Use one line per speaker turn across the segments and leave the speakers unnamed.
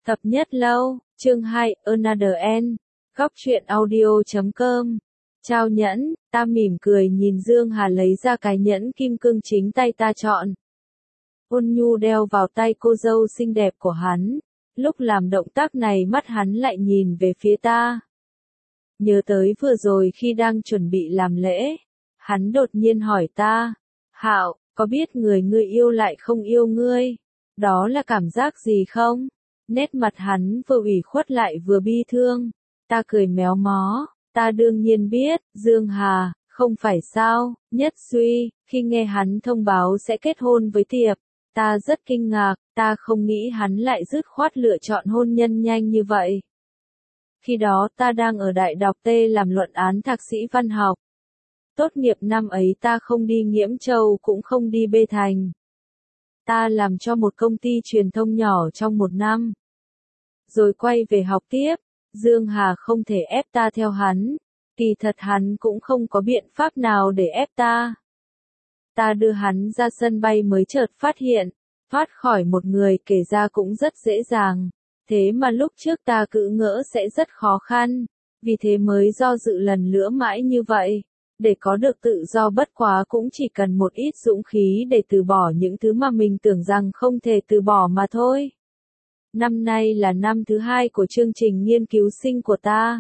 Thập nhất lâu, chương 2, Another End, góc truyện audio.com. Trao nhẫn, ta mỉm cười nhìn Dương Hà lấy ra cái nhẫn kim cương chính tay ta chọn. Ôn nhu đeo vào tay cô dâu xinh đẹp của hắn. Lúc làm động tác này mắt hắn lại nhìn về phía ta. Nhớ tới vừa rồi khi đang chuẩn bị làm lễ, hắn đột nhiên hỏi ta, Hạo, có biết người ngươi yêu lại không yêu ngươi? Đó là cảm giác gì không? Nét mặt hắn vừa ủy khuất lại vừa bi thương. Ta cười méo mó, ta đương nhiên biết, Dương Hà, không phải sao, Nhất Duy, khi nghe hắn thông báo sẽ kết hôn với Tiệp, ta rất kinh ngạc, ta không nghĩ hắn lại dứt khoát lựa chọn hôn nhân nhanh như vậy. Khi đó ta đang ở Đại Đọc T làm luận án thạc sĩ văn học. Tốt nghiệp năm ấy ta không đi Nghiễm Châu cũng không đi Bê Thành. Ta làm cho một công ty truyền thông nhỏ trong một năm. Rồi quay về học tiếp, Dương Hà không thể ép ta theo hắn. Kỳ thật hắn cũng không có biện pháp nào để ép ta. Ta đưa hắn ra sân bay mới chợt phát hiện, thoát khỏi một người kể ra cũng rất dễ dàng. Thế mà lúc trước ta cứ ngỡ sẽ rất khó khăn, vì thế mới do dự lần nữa mãi như vậy. Để có được tự do bất quá cũng chỉ cần một ít dũng khí để từ bỏ những thứ mà mình tưởng rằng không thể từ bỏ mà thôi. Năm nay là năm thứ 2 của chương trình nghiên cứu sinh của ta.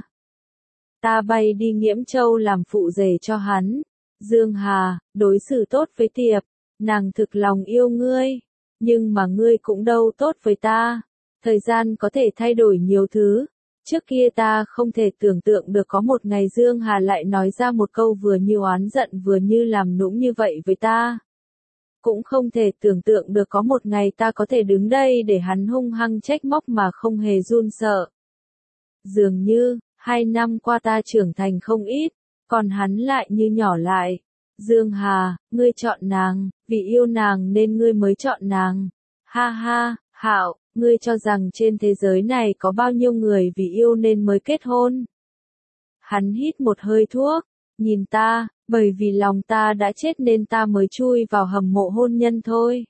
Ta bay đi Nghiễm Châu làm phụ rể cho hắn. Dương Hà, đối xử tốt với Tiệp, nàng thực lòng yêu ngươi, nhưng mà ngươi cũng đâu tốt với ta. Thời gian có thể thay đổi nhiều thứ. Trước kia ta không thể tưởng tượng được có một ngày Dương Hà lại nói ra một câu vừa như oán giận vừa như làm nũng như vậy với ta. Cũng không thể tưởng tượng được có một ngày ta có thể đứng đây để hắn hung hăng trách móc mà không hề run sợ. Dường như, 2 năm qua ta trưởng thành không ít, còn hắn lại như nhỏ lại. Dương Hà, ngươi chọn nàng, vì yêu nàng nên ngươi mới chọn nàng. Ha ha, Hạo, ngươi cho rằng trên thế giới này có bao nhiêu người vì yêu nên mới kết hôn? Hắn hít một hơi thuốc, nhìn ta, bởi vì lòng ta đã chết nên ta mới chui vào hầm mộ hôn nhân thôi.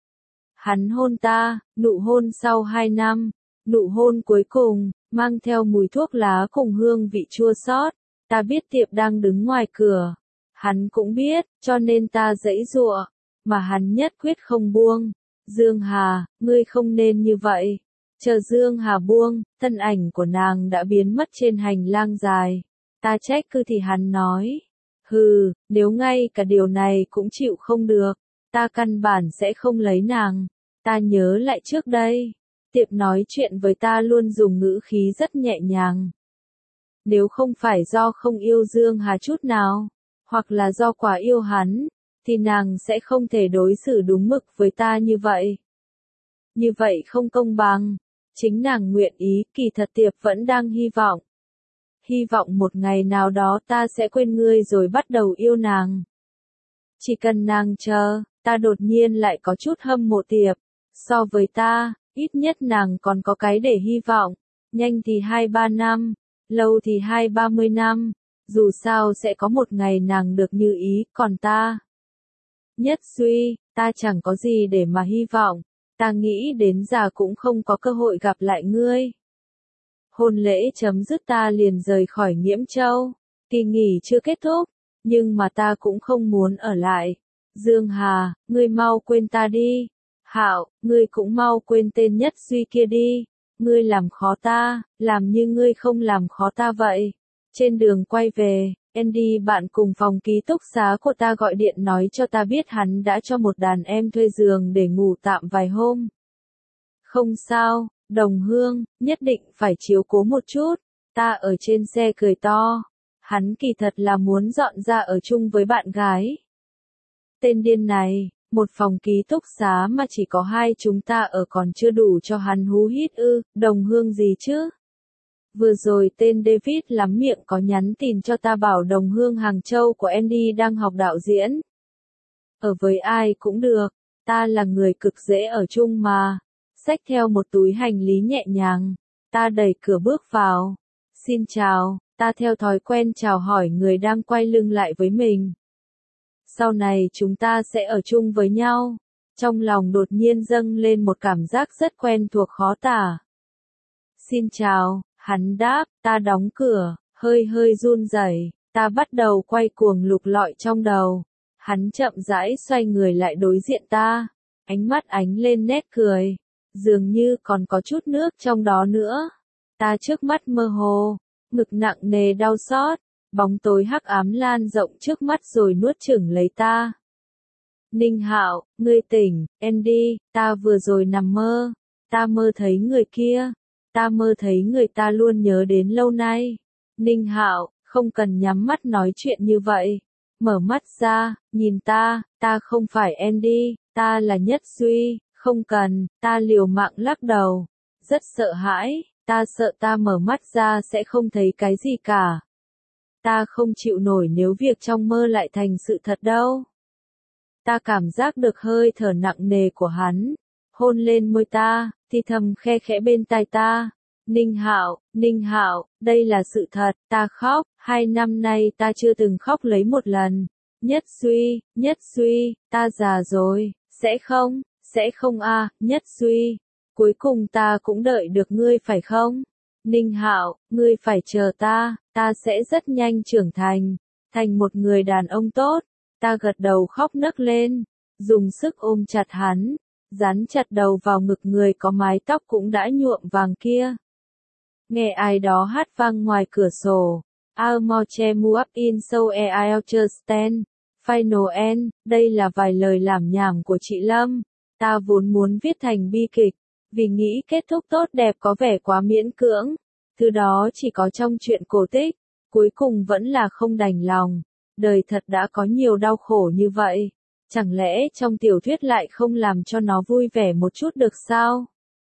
Hắn hôn ta, nụ hôn sau 2 năm, nụ hôn cuối cùng, mang theo mùi thuốc lá cùng hương vị chua xót. Ta biết Tiệp đang đứng ngoài cửa. Hắn cũng biết, cho nên ta giãy giụa, mà hắn nhất quyết không buông. Dương Hà, ngươi không nên như vậy. Chờ Dương Hà buông, thân ảnh của nàng đã biến mất trên hành lang dài. Ta trách cứ thì hắn nói. Hừ, nếu ngay cả điều này cũng chịu không được, ta căn bản sẽ không lấy nàng. Ta nhớ lại trước đây, Tiệp nói chuyện với ta luôn dùng ngữ khí rất nhẹ nhàng. Nếu không phải do không yêu Dương Hà chút nào, hoặc là do quá yêu hắn, thì nàng sẽ không thể đối xử đúng mực với ta như vậy. Như vậy không công bằng. Chính nàng nguyện ý, kỳ thật Tiệp vẫn đang hy vọng. Hy vọng một ngày nào đó ta sẽ quên ngươi rồi bắt đầu yêu nàng. Chỉ cần nàng chờ, ta đột nhiên lại có chút hâm mộ Tiệp. So với ta, ít nhất nàng còn có cái để hy vọng. Nhanh thì 2-3 năm, lâu thì 20-30 năm. Dù sao sẽ có một ngày nàng được như ý, còn ta. Nhất Duy, ta chẳng có gì để mà hy vọng. Ta nghĩ đến già cũng không có cơ hội gặp lại ngươi. Hôn lễ chấm dứt ta liền rời khỏi Nghiễm Châu. Kỳ nghỉ chưa kết thúc, nhưng mà ta cũng không muốn ở lại. Dương Hà, ngươi mau quên ta đi. Hạo, ngươi cũng mau quên tên Nhất Duy kia đi. Ngươi làm khó ta, làm như ngươi không làm khó ta vậy. Trên đường quay về, Andy bạn cùng phòng ký túc xá của ta gọi điện nói cho ta biết hắn đã cho một đàn em thuê giường để ngủ tạm vài hôm. Không sao, đồng hương, nhất định phải chiếu cố một chút. Ta ở trên xe cười to. Hắn kỳ thật là muốn dọn ra ở chung với bạn gái. Tên điên này, một phòng ký túc xá mà chỉ có 2 chúng ta ở còn chưa đủ cho hắn hú hít ư, đồng hương gì chứ? Vừa rồi tên David lắm miệng có nhắn tin cho ta bảo đồng hương Hàng Châu của Andy đang học đạo diễn. Ở với ai cũng được, ta là người cực dễ ở chung mà. Xách theo một túi hành lý nhẹ nhàng, ta đẩy cửa bước vào. Xin chào, ta theo thói quen chào hỏi người đang quay lưng lại với mình. Sau này chúng ta sẽ ở chung với nhau. Trong lòng đột nhiên dâng lên một cảm giác rất quen thuộc khó tả. Xin chào, hắn đáp, ta đóng cửa, hơi hơi run rẩy, ta bắt đầu quay cuồng lục lọi trong đầu. Hắn chậm rãi xoay người lại đối diện ta, ánh mắt ánh lên nét cười, dường như còn có chút nước trong đó nữa. Ta trước mắt mơ hồ, ngực nặng nề đau xót, bóng tối hắc ám lan rộng trước mắt rồi nuốt chửng lấy ta. Ninh Hạo, ngươi tỉnh, Andy, ta vừa rồi nằm mơ, ta mơ thấy người kia, ta mơ thấy người ta luôn nhớ đến lâu nay. Ninh Hạo, không cần nhắm mắt nói chuyện như vậy. Mở mắt ra, nhìn ta không phải Andy, ta là Nhất Duy, không cần, ta liều mạng lắc đầu. Rất sợ hãi, ta sợ ta mở mắt ra sẽ không thấy cái gì cả. Ta không chịu nổi nếu việc trong mơ lại thành sự thật đâu. Ta cảm giác được hơi thở nặng nề của hắn, hôn lên môi ta, thì thầm khe khẽ bên tai ta. Ninh Hạo, đây là sự thật, ta khóc, 2 năm nay ta chưa từng khóc lấy một lần. Nhất Duy, ta già rồi, sẽ không à, Nhất Duy, cuối cùng ta cũng đợi được ngươi phải không? Ninh Hạo, ngươi phải chờ ta sẽ rất nhanh trưởng thành một người đàn ông tốt. Ta gật đầu khóc nấc lên, dùng sức ôm chặt hắn, dán chặt đầu vào ngực người có mái tóc cũng đã nhuộm vàng kia. Nghe ai đó hát vang ngoài cửa sổ. I'll more move up in so I'll just stand. Final end, đây là vài lời lảm nhảm của chị Lâm. Ta vốn muốn viết thành bi kịch, vì nghĩ kết thúc tốt đẹp có vẻ quá miễn cưỡng. Thứ đó chỉ có trong truyện cổ tích, cuối cùng vẫn là không đành lòng. Đời thật đã có nhiều đau khổ như vậy. Chẳng lẽ trong tiểu thuyết lại không làm cho nó vui vẻ một chút được sao?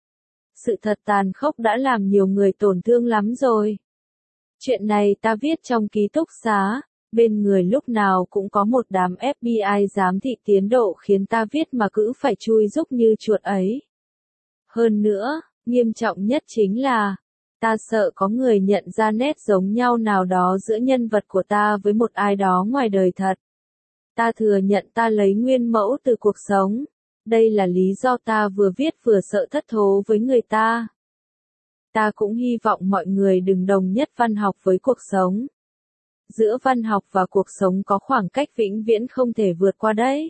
Sự thật tàn khốc đã làm nhiều người tổn thương lắm rồi. Chuyện này ta viết trong ký túc xá, bên người lúc nào cũng có một đám FBI giám thị tiến độ khiến ta viết mà cứ phải chui rúc như chuột ấy. Hơn nữa, nghiêm trọng nhất chính là, ta sợ có người nhận ra nét giống nhau nào đó giữa nhân vật của ta với một ai đó ngoài đời thật. Ta thừa nhận ta lấy nguyên mẫu từ cuộc sống. Đây là lý do ta vừa viết vừa sợ thất thố với người ta. Ta cũng hy vọng mọi người đừng đồng nhất văn học với cuộc sống. Giữa văn học và cuộc sống có khoảng cách vĩnh viễn không thể vượt qua đấy.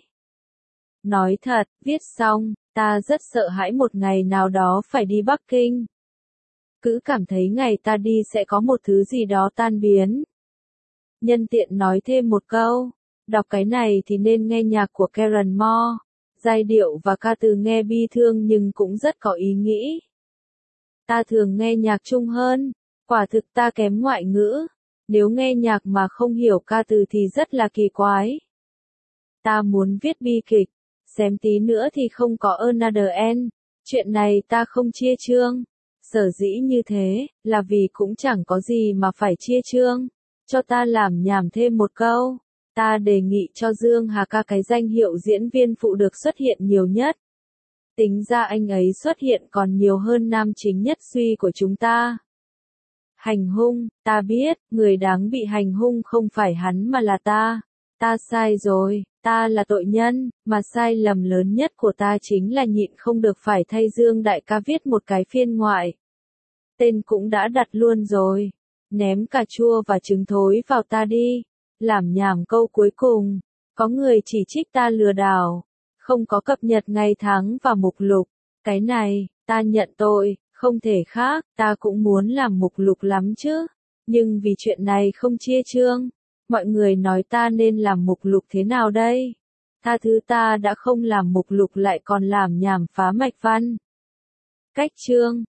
Nói thật, viết xong, ta rất sợ hãi một ngày nào đó phải đi Bắc Kinh. Cứ cảm thấy ngày ta đi sẽ có một thứ gì đó tan biến. Nhân tiện nói thêm một câu, đọc cái này thì nên nghe nhạc của Karen Moore. Giai điệu và ca từ nghe bi thương nhưng cũng rất có ý nghĩ. Ta thường nghe nhạc Trung hơn, quả thực ta kém ngoại ngữ. Nếu nghe nhạc mà không hiểu ca từ thì rất là kỳ quái. Ta muốn viết bi kịch, xém tí nữa thì không có Another End. Chuyện này ta không chia chương. Sở dĩ như thế, là vì cũng chẳng có gì mà phải chia chương. Cho ta làm nhảm thêm một câu. Ta đề nghị cho Dương Hà Ca cái danh hiệu diễn viên phụ được xuất hiện nhiều nhất. Tính ra anh ấy xuất hiện còn nhiều hơn nam chính Nhất Duy của chúng ta. Hành hung, ta biết, người đáng bị hành hung không phải hắn mà là ta. Ta sai rồi, ta là tội nhân, mà sai lầm lớn nhất của ta chính là nhịn không được phải thay Dương đại ca viết một cái phiên ngoại. Tên cũng đã đặt luôn rồi. Ném cà chua và trứng thối vào ta đi. Làm nhảm câu cuối cùng, có người chỉ trích ta lừa đảo, không có cập nhật ngày tháng và mục lục. Cái này, ta nhận tội, không thể khác, ta cũng muốn làm mục lục lắm chứ. Nhưng vì chuyện này không chia chương, mọi người nói ta nên làm mục lục thế nào đây? Tha thứ ta đã không làm mục lục lại còn làm nhảm phá mạch văn. Cách chương